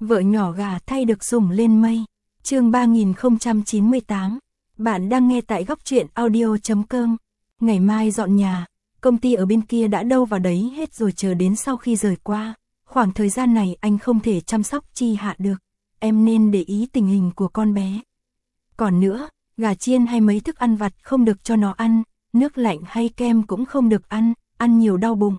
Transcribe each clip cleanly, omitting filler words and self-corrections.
Vợ nhỏ gà thay được sủng lên mây. Chương 3098. Bạn đang nghe tại góc truyện audio.com. Ngày mai dọn nhà, công ty ở bên kia đã đâu vào đấy hết rồi, chờ đến sau khi rời qua. Khoảng thời gian này anh không thể chăm sóc Chi Hạ được, em nên để ý tình hình của con bé. Còn nữa, gà chiên hay mấy thức ăn vặt không được cho nó ăn, nước lạnh hay kem cũng không được ăn, ăn nhiều đau bụng.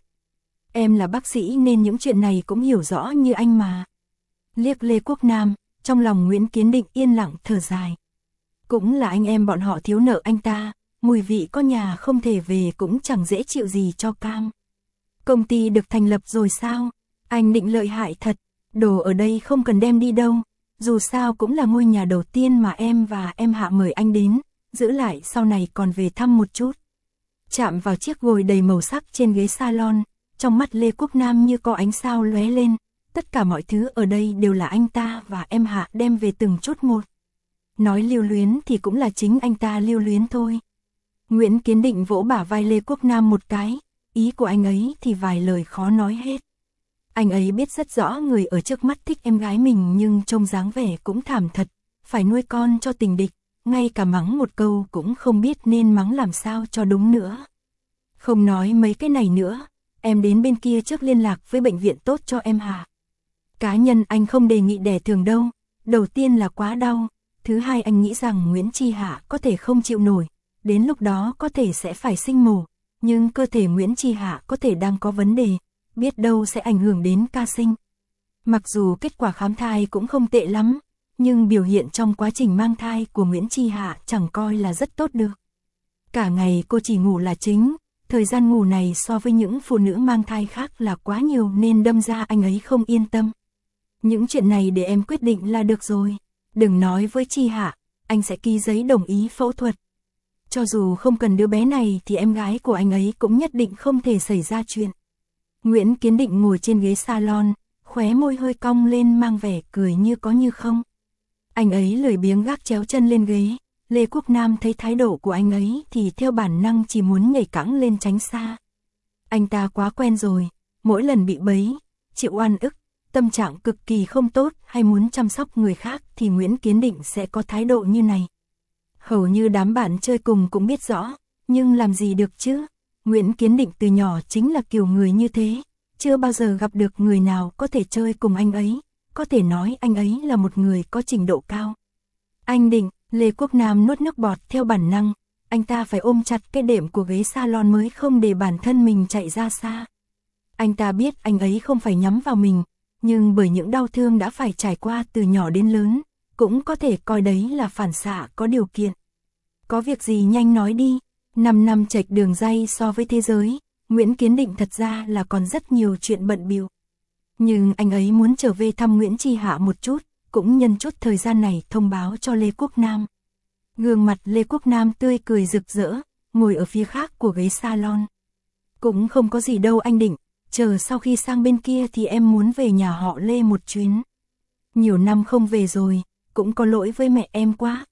Em là bác sĩ nên những chuyện này cũng hiểu rõ như anh mà. Liếc Lê Quốc Nam, trong lòng Nguyễn Kiến Định yên lặng thở dài. Cũng là anh em bọn họ thiếu nợ anh ta, mùi vị có nhà không thể về cũng chẳng dễ chịu gì cho cam. Công ty được thành lập rồi sao? Anh Định lợi hại thật, đồ ở đây không cần đem đi đâu, dù sao cũng là ngôi nhà đầu tiên mà em và em Hạ mời anh đến, giữ lại sau này còn về thăm một chút. Chạm vào chiếc gối đầy màu sắc trên ghế salon, trong mắt Lê Quốc Nam như có ánh sao lóe lên, tất cả mọi thứ ở đây đều là anh ta và em Hạ đem về từng chút một. Nói lưu luyến thì cũng là chính anh ta lưu luyến thôi. Nguyễn Kiến Định vỗ bả vai Lê Quốc Nam một cái, ý của anh ấy thì vài lời khó nói hết. Anh ấy biết rất rõ người ở trước mắt thích em gái mình nhưng trông dáng vẻ cũng thảm thật, phải nuôi con cho tình địch, ngay cả mắng một câu cũng không biết nên mắng làm sao cho đúng nữa. Không nói mấy cái này nữa, em đến bên kia trước liên lạc với bệnh viện tốt cho em Hạ. Cá nhân anh không đề nghị đẻ thường đâu, đầu tiên là quá đau, thứ hai anh nghĩ rằng Nguyễn Chi Hạ có thể không chịu nổi, đến lúc đó có thể sẽ phải sinh mổ, nhưng cơ thể Nguyễn Chi Hạ có thể đang có vấn đề, biết đâu sẽ ảnh hưởng đến ca sinh. Mặc dù kết quả khám thai cũng không tệ lắm, nhưng biểu hiện trong quá trình mang thai của Nguyễn Chi Hạ chẳng coi là rất tốt được. Cả ngày cô chỉ ngủ là chính, thời gian ngủ này so với những phụ nữ mang thai khác là quá nhiều nên đâm ra anh ấy không yên tâm. Những chuyện này để em quyết định là được rồi, đừng nói với Chi Hạ, anh sẽ ký giấy đồng ý phẫu thuật. Cho dù không cần đứa bé này thì em gái của anh ấy cũng nhất định không thể xảy ra chuyện. Nguyễn Kiến Định ngồi trên ghế salon, khóe môi hơi cong lên mang vẻ cười như có như không. Anh ấy lười biếng gác chéo chân lên ghế, Lê Quốc Nam thấy thái độ của anh ấy thì theo bản năng chỉ muốn nhảy cẫng lên tránh xa. Anh ta quá quen rồi, mỗi lần bị bấy, chịu oan ức, tâm trạng cực kỳ không tốt hay muốn chăm sóc người khác thì Nguyễn Kiến Định sẽ có thái độ như này. Hầu như đám bạn chơi cùng cũng biết rõ, nhưng làm gì được chứ? Nguyễn Kiến Định từ nhỏ chính là kiểu người như thế, chưa bao giờ gặp được người nào có thể chơi cùng anh ấy, có thể nói anh ấy là một người có trình độ cao. Anh Định, Lê Quốc Nam nuốt nước bọt theo bản năng, anh ta phải ôm chặt cái đệm của ghế salon mới không để bản thân mình chạy ra xa. Anh ta biết anh ấy không phải nhắm vào mình, nhưng bởi những đau thương đã phải trải qua từ nhỏ đến lớn, cũng có thể coi đấy là phản xạ có điều kiện. Có việc gì nhanh nói đi. 5 năm chệch đường ray so với thế giới, Nguyễn Kiến Định thật ra là còn rất nhiều chuyện bận bịu. Nhưng anh ấy muốn trở về thăm Nguyễn Chi Hạ một chút, cũng nhân chút thời gian này thông báo cho Lê Quốc Nam. Gương mặt Lê Quốc Nam tươi cười rực rỡ, ngồi ở phía khác của ghế salon. Cũng không có gì đâu anh Định, chờ sau khi sang bên kia thì em muốn về nhà họ Lê một chuyến. Nhiều năm không về rồi, cũng có lỗi với mẹ em quá.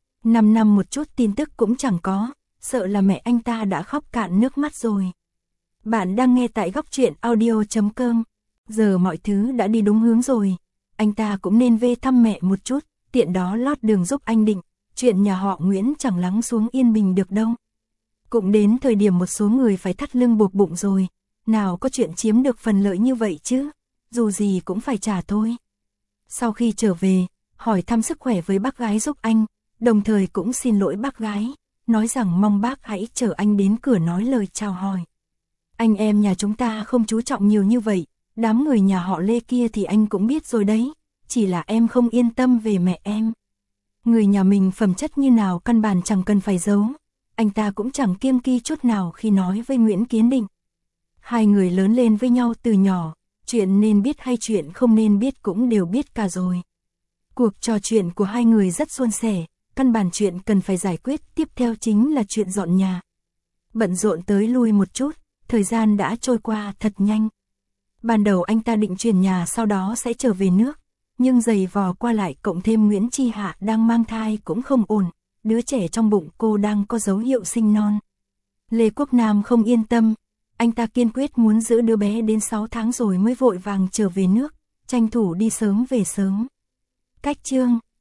5 năm một chút tin tức cũng chẳng có, sợ là mẹ anh ta đã khóc cạn nước mắt rồi. Bạn đang nghe tại góc truyện audio.com. Giờ mọi thứ đã đi đúng hướng rồi, anh ta cũng nên về thăm mẹ một chút, tiện đó lót đường giúp anh Định, chuyện nhà họ Nguyễn chẳng lắng xuống yên bình được đâu. Cũng đến thời điểm một số người phải thắt lưng buộc bụng rồi, nào có chuyện chiếm được phần lợi như vậy chứ, dù gì cũng phải trả thôi. Sau khi trở về, hỏi thăm sức khỏe với bác gái giúp anh, đồng thời cũng xin lỗi bác gái, nói rằng mong bác hãy chở anh đến cửa nói lời chào hỏi. Anh em nhà chúng ta không chú trọng nhiều như vậy, đám người nhà họ Lê kia thì anh cũng biết rồi đấy, chỉ là em không yên tâm về mẹ em. Người nhà mình phẩm chất như nào căn bản chẳng cần phải giấu, anh ta cũng chẳng kiêng kỵ chút nào khi nói với Nguyễn Kiến Định. Hai người lớn lên với nhau từ nhỏ, chuyện nên biết hay chuyện không nên biết cũng đều biết cả rồi. Cuộc trò chuyện của hai người rất suôn sẻ, căn bản chuyện cần phải giải quyết tiếp theo chính là chuyện dọn nhà. Bận rộn tới lui một chút, thời gian đã trôi qua thật nhanh. Ban đầu anh ta định chuyển nhà sau đó sẽ trở về nước, nhưng giày vò qua lại cộng thêm Nguyễn Chi Hạ đang mang thai cũng không ổn, đứa trẻ trong bụng cô đang có dấu hiệu sinh non. Lê Quốc Nam không yên tâm, anh ta kiên quyết muốn giữ đứa bé đến 6 tháng rồi mới vội vàng trở về nước, tranh thủ đi sớm về sớm. Cách chương